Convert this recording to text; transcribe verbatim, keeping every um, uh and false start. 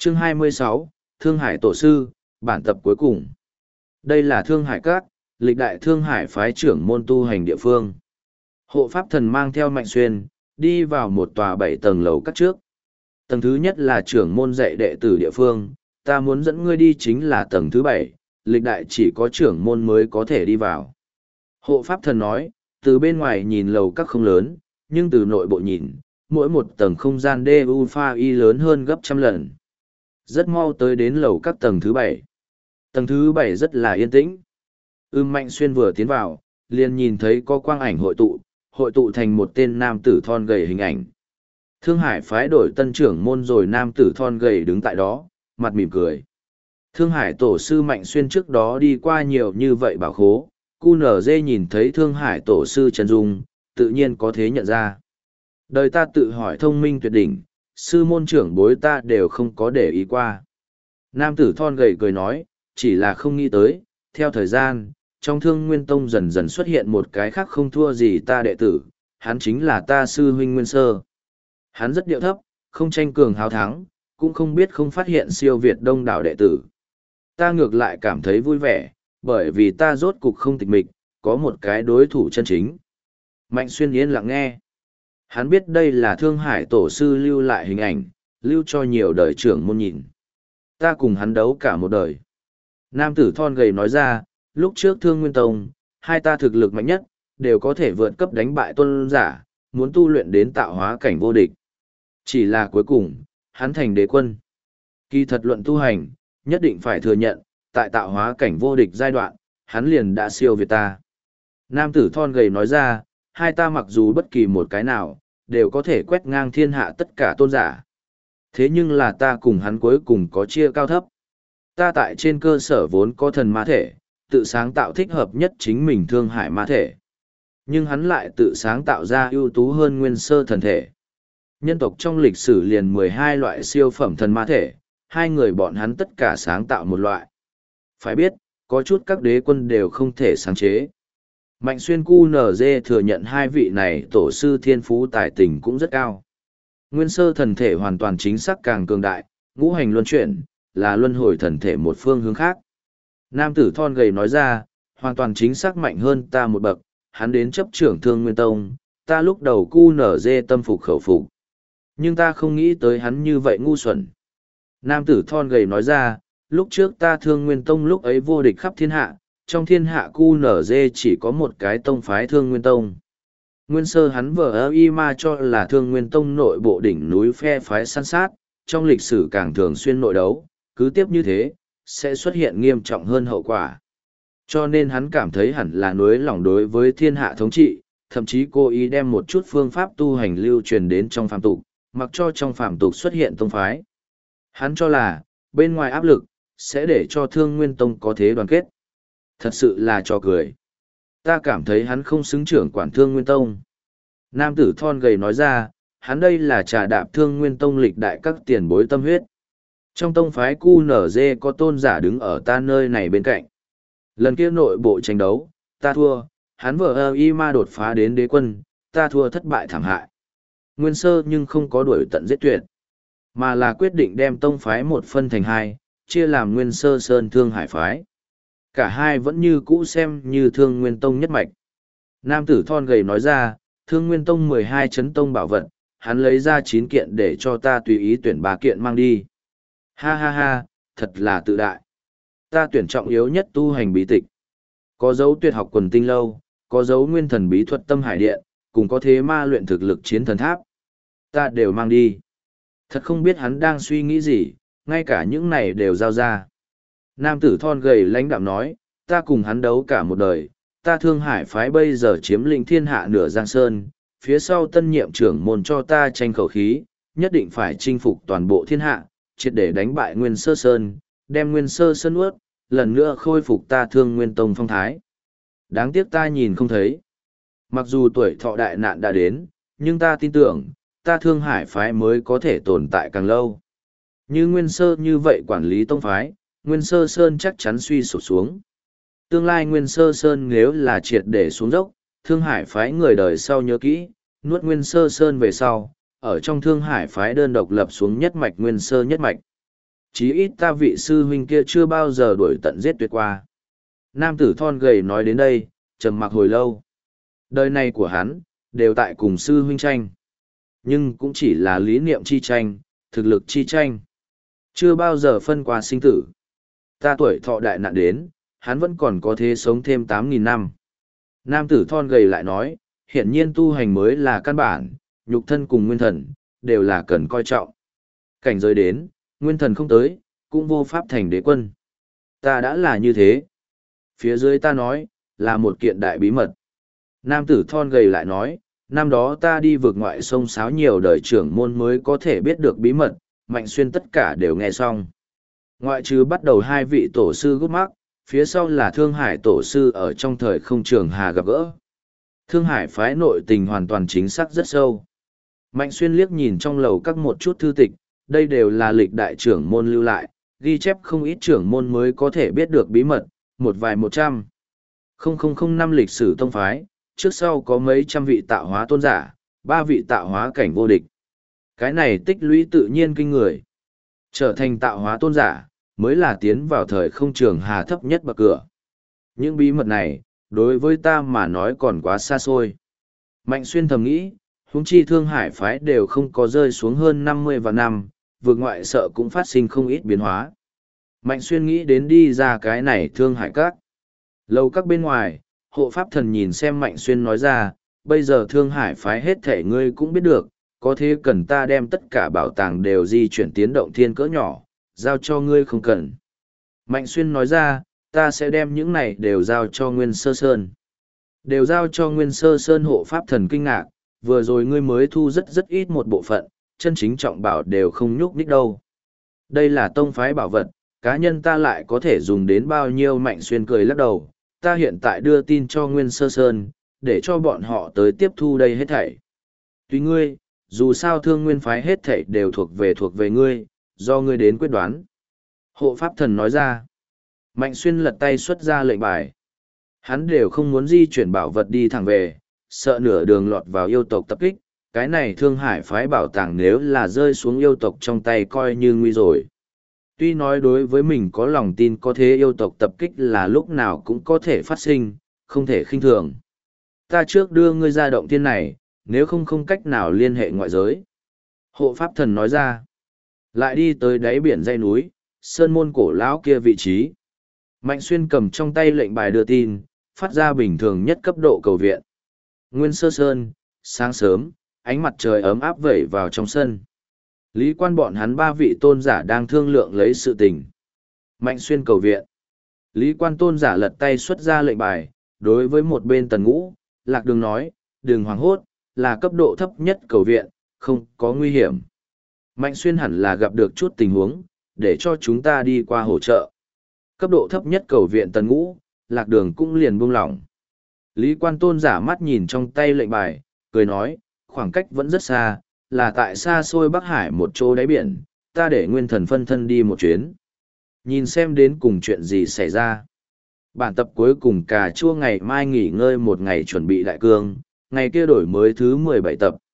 Chương hai mươi sáu, Thương Hải Tổ Sư, bản tập cuối cùng. Đây là Thương Hải Các, lịch đại Thương Hải phái trưởng môn tu hành địa phương. Hộ pháp thần mang theo Mạnh Xuyên, đi vào một tòa bảy tầng lầu các trước. Tầng thứ nhất là trưởng môn dạy đệ tử địa phương, ta muốn dẫn ngươi đi chính là tầng thứ bảy, lịch đại chỉ có trưởng môn mới có thể đi vào. Hộ pháp thần nói, từ bên ngoài nhìn lầu các không lớn, nhưng từ nội bộ nhìn, mỗi một tầng không gian đê u pha y lớn hơn gấp trăm lần. Rất mau tới đến lầu các tầng thứ bảy. Tầng thứ bảy rất là yên tĩnh. Ưm Mạnh Xuyên vừa tiến vào, liền nhìn thấy có quang ảnh hội tụ, hội tụ thành một tên nam tử thon gầy hình ảnh. Thương Hải phái đổi tân trưởng môn rồi, nam tử thon gầy đứng tại đó, mặt mỉm cười. Thương Hải tổ sư Mạnh Xuyên trước đó đi qua nhiều như vậy bảo khố, cu nở dê nhìn thấy Thương Hải tổ sư Trần Dung, tự nhiên có thế nhận ra. Đời ta tự hỏi thông minh tuyệt đỉnh, sư môn trưởng bối ta đều không có để ý qua. Nam tử thon gầy cười nói, chỉ là không nghĩ tới, theo thời gian, trong Thương Nguyên Tông dần dần xuất hiện một cái khác không thua gì ta đệ tử, hắn chính là ta sư huynh Nguyên Sơ. Hắn rất điệu thấp, không tranh cường hào thắng, cũng không biết không phát hiện siêu việt đông đảo đệ tử. Ta ngược lại cảm thấy vui vẻ, bởi vì ta rốt cục không tịch mịch, có một cái đối thủ chân chính. Mạnh Xuyên yên lặng nghe. Hắn biết đây là Thương Hải tổ sư lưu lại hình ảnh, lưu cho nhiều đời trưởng môn nhìn. Ta cùng hắn đấu cả một đời. Nam tử thon gầy nói ra, lúc trước Thương Nguyên Tông, hai ta thực lực mạnh nhất, đều có thể vượt cấp đánh bại tôn giả, muốn tu luyện đến tạo hóa cảnh vô địch. Chỉ là cuối cùng, hắn thành đế quân. Kỳ thật luận tu hành, nhất định phải thừa nhận, tại tạo hóa cảnh vô địch giai đoạn, hắn liền đã siêu việt ta. Nam tử thon gầy nói ra, hai ta mặc dù bất kỳ một cái nào, đều có thể quét ngang thiên hạ tất cả tôn giả. Thế nhưng là ta cùng hắn cuối cùng có chia cao thấp. Ta tại trên cơ sở vốn có thần ma thể, tự sáng tạo thích hợp nhất chính mình Thương Hải ma thể. Nhưng hắn lại tự sáng tạo ra ưu tú hơn Nguyên Sơ thần thể. Nhân tộc trong lịch sử liền mười hai loại siêu phẩm thần ma thể, hai người bọn hắn tất cả sáng tạo một loại. Phải biết, có chút các đế quân đều không thể sáng chế. Mạnh Xuyên cu nở dê thừa nhận hai vị này tổ sư thiên phú tài tình cũng rất cao. Nguyên Sơ thần thể hoàn toàn chính xác càng cường đại, ngũ hành luân chuyển, là luân hồi thần thể một phương hướng khác. Nam tử thon gầy nói ra, hoàn toàn chính xác mạnh hơn ta một bậc, hắn đến chấp trưởng Thương Nguyên Tông, ta lúc đầu cu nở dê tâm phục khẩu phục. Nhưng ta không nghĩ tới hắn như vậy ngu xuẩn. Nam tử thon gầy nói ra, lúc trước ta Thương Nguyên Tông lúc ấy vô địch khắp thiên hạ, trong thiên hạ cu nở dê chỉ có một cái tông phái Thương Nguyên Tông. Nguyên Sơ hắn vờ ơ y ma cho là Thương Nguyên Tông nội bộ đỉnh núi phe phái săn sát, trong lịch sử càng thường xuyên nội đấu, cứ tiếp như thế, sẽ xuất hiện nghiêm trọng hơn hậu quả. Cho nên hắn cảm thấy hẳn là nối lòng đối với thiên hạ thống trị, thậm chí cố ý đem một chút phương pháp tu hành lưu truyền đến trong phàm tục, mặc cho trong phàm tục xuất hiện tông phái. Hắn cho là, bên ngoài áp lực, sẽ để cho Thương Nguyên Tông có thế đoàn kết. Thật sự là trò cười. Ta cảm thấy hắn không xứng trưởng quản Thương Nguyên Tông. Nam tử thon gầy nói ra, hắn đây là trà đạp Thương Nguyên Tông lịch đại các tiền bối tâm huyết. Trong tông phái cu nở dê có tôn giả đứng ở ta nơi này bên cạnh. Lần kia nội bộ tranh đấu, ta thua, hắn vờ ơ y ma đột phá đến đế quân, ta thua thất bại thảm hại. Nguyên Sơ nhưng không có đuổi tận giết tuyệt, mà là quyết định đem tông phái một phân thành hai, chia làm Nguyên Sơ Sơn Thương Hải phái. Cả hai vẫn như cũ xem như Thương Nguyên Tông nhất mạch. Nam tử thon gầy nói ra, Thương Nguyên Tông mười hai chấn tông bảo vật, hắn lấy ra chín kiện để cho ta tùy ý tuyển ba kiện mang đi. Ha ha ha, thật là tự đại. Ta tuyển trọng yếu nhất tu hành bí tịch. Có dấu tuyệt học quần tinh lâu, có dấu nguyên thần bí thuật tâm hải điện, cùng có thế ma luyện thực lực chiến thần tháp. Ta đều mang đi. Thật không biết hắn đang suy nghĩ gì, ngay cả những này đều giao ra. Nam tử thon gầy lãnh đạm nói, ta cùng hắn đấu cả một đời, ta Thương Hải phái bây giờ chiếm lĩnh thiên hạ nửa giang sơn, phía sau tân nhiệm trưởng môn cho ta tranh khẩu khí, nhất định phải chinh phục toàn bộ thiên hạ, triệt để đánh bại Nguyên Sơ Sơn, đem Nguyên Sơ Sơn ướt, lần nữa khôi phục ta Thương Nguyên Tông phong thái. Đáng tiếc ta nhìn không thấy. Mặc dù tuổi thọ đại nạn đã đến, nhưng ta tin tưởng, ta Thương Hải phái mới có thể tồn tại càng lâu. Như Nguyên Sơ như vậy quản lý tông phái, Nguyên Sơ Sơn chắc chắn suy sụp xuống. Tương lai Nguyên Sơ Sơn nếu là triệt để xuống dốc, Thương Hải phái người đời sau nhớ kỹ, nuốt Nguyên Sơ Sơn về sau, ở trong Thương Hải phái đơn độc lập xuống nhất mạch Nguyên Sơ nhất mạch. chí ít ta vị sư huynh kia chưa bao giờ đuổi tận giết tuyệt qua. Nam tử thon gầy nói đến đây, trầm mặc hồi lâu. Đời này của hắn, đều tại cùng sư huynh tranh. Nhưng cũng chỉ là lý niệm chi tranh, thực lực chi tranh. Chưa bao giờ phân qua sinh tử. Ta tuổi thọ đại nạn đến, hắn vẫn còn có thế sống thêm tám nghìn năm. Nam tử thon gầy lại nói, hiển nhiên tu hành mới là căn bản, nhục thân cùng nguyên thần, đều là cần coi trọng. Cảnh giới đến, nguyên thần không tới, cũng vô pháp thành đế quân. Ta đã là như thế. Phía dưới ta nói, là một kiện đại bí mật. Nam tử thon gầy lại nói, năm đó ta đi vượt ngoại sông sáo nhiều đời trưởng môn mới có thể biết được bí mật, Mạnh Xuyên tất cả đều nghe xong. Ngoại trừ bắt đầu hai vị tổ sư gút mắc, phía sau là Thương Hải tổ sư ở trong thời không trường hà gặp gỡ. Thương Hải phái nội tình hoàn toàn chính xác rất sâu. Mạnh Xuyên liếc nhìn trong lầu các một chút thư tịch, đây đều là lịch đại trưởng môn lưu lại, ghi chép không ít trưởng môn mới có thể biết được bí mật, một vài một trăm. Không không không năm lịch sử tông phái, trước sau có mấy trăm vị tạo hóa tôn giả, ba vị tạo hóa cảnh vô địch. Cái này tích lũy tự nhiên kinh người. Trở thành tạo hóa tôn giả, mới là tiến vào thời không trường hà thấp nhất bậc cửa. Những bí mật này, đối với ta mà nói còn quá xa xôi. Mạnh Xuyên thầm nghĩ, huống chi Thương Hải phái đều không có rơi xuống hơn năm mươi vạn năm, vượt ngoại sợ cũng phát sinh không ít biến hóa. Mạnh Xuyên nghĩ đến đi ra cái này Thương Hải các. Lâu các bên ngoài, hộ pháp thần nhìn xem Mạnh Xuyên nói ra, bây giờ Thương Hải phái hết thể ngươi cũng biết được, có thế cần ta đem tất cả bảo tàng đều di chuyển tiến động thiên cỡ nhỏ, giao cho ngươi không cần. Mạnh Xuyên nói ra, ta sẽ đem những này đều giao cho Nguyên Sơ Sơn. Đều giao cho Nguyên Sơ Sơn hộ pháp thần kinh ngạc, vừa rồi ngươi mới thu rất rất ít một bộ phận, chân chính trọng bảo đều không nhúc nhích đâu. Đây là tông phái bảo vật, cá nhân ta lại có thể dùng đến bao nhiêu. Mạnh Xuyên cười lắc đầu, ta hiện tại đưa tin cho Nguyên Sơ Sơn, để cho bọn họ tới tiếp thu đây hết thảy. Tùy ngươi, dù sao Thương Nguyên phái hết thảy đều thuộc về thuộc về ngươi, do ngươi đến quyết đoán. Hộ pháp thần nói ra. Mạnh Xuyên lật tay xuất ra lệnh bài. Hắn đều không muốn di chuyển bảo vật đi thẳng về, sợ nửa đường lọt vào yêu tộc tập kích. Cái này Thương Hải phái bảo tàng nếu là rơi xuống yêu tộc trong tay coi như nguy rồi. Tuy nói đối với mình có lòng tin có thế yêu tộc tập kích là lúc nào cũng có thể phát sinh, không thể khinh thường. Ta trước đưa ngươi ra động thiên này, nếu không không cách nào liên hệ ngoại giới. Hộ pháp thần nói ra. Lại đi tới đáy biển dãy núi, sơn môn cổ lão kia vị trí. Mạnh Xuyên cầm trong tay lệnh bài đưa tin, phát ra bình thường nhất cấp độ cầu viện. Nguyên Sơ Sơn, sáng sớm, ánh mặt trời ấm áp vẩy vào trong sân. Lý Quan bọn hắn ba vị tôn giả đang thương lượng lấy sự tình. Mạnh Xuyên cầu viện. Lý Quan tôn giả lật tay xuất ra lệnh bài, đối với một bên Tần Ngũ, Lạc Đường nói, đừng hoảng hốt, là cấp độ thấp nhất cầu viện, không có nguy hiểm. Mạnh Xuyên hẳn là gặp được chút tình huống, để cho chúng ta đi qua hỗ trợ. Cấp độ thấp nhất cầu viện Tần Ngũ, Lạc Đường cũng liền buông lỏng. Lý Quan tôn giả mắt nhìn trong tay lệnh bài, cười nói, khoảng cách vẫn rất xa, là tại xa xôi Bắc Hải một chỗ đáy biển, ta để nguyên thần phân thân đi một chuyến. Nhìn xem đến cùng chuyện gì xảy ra. Bản tập cuối cùng cà chua ngày mai nghỉ ngơi một ngày chuẩn bị đại cương, ngày kia đổi mới thứ mười bảy tập,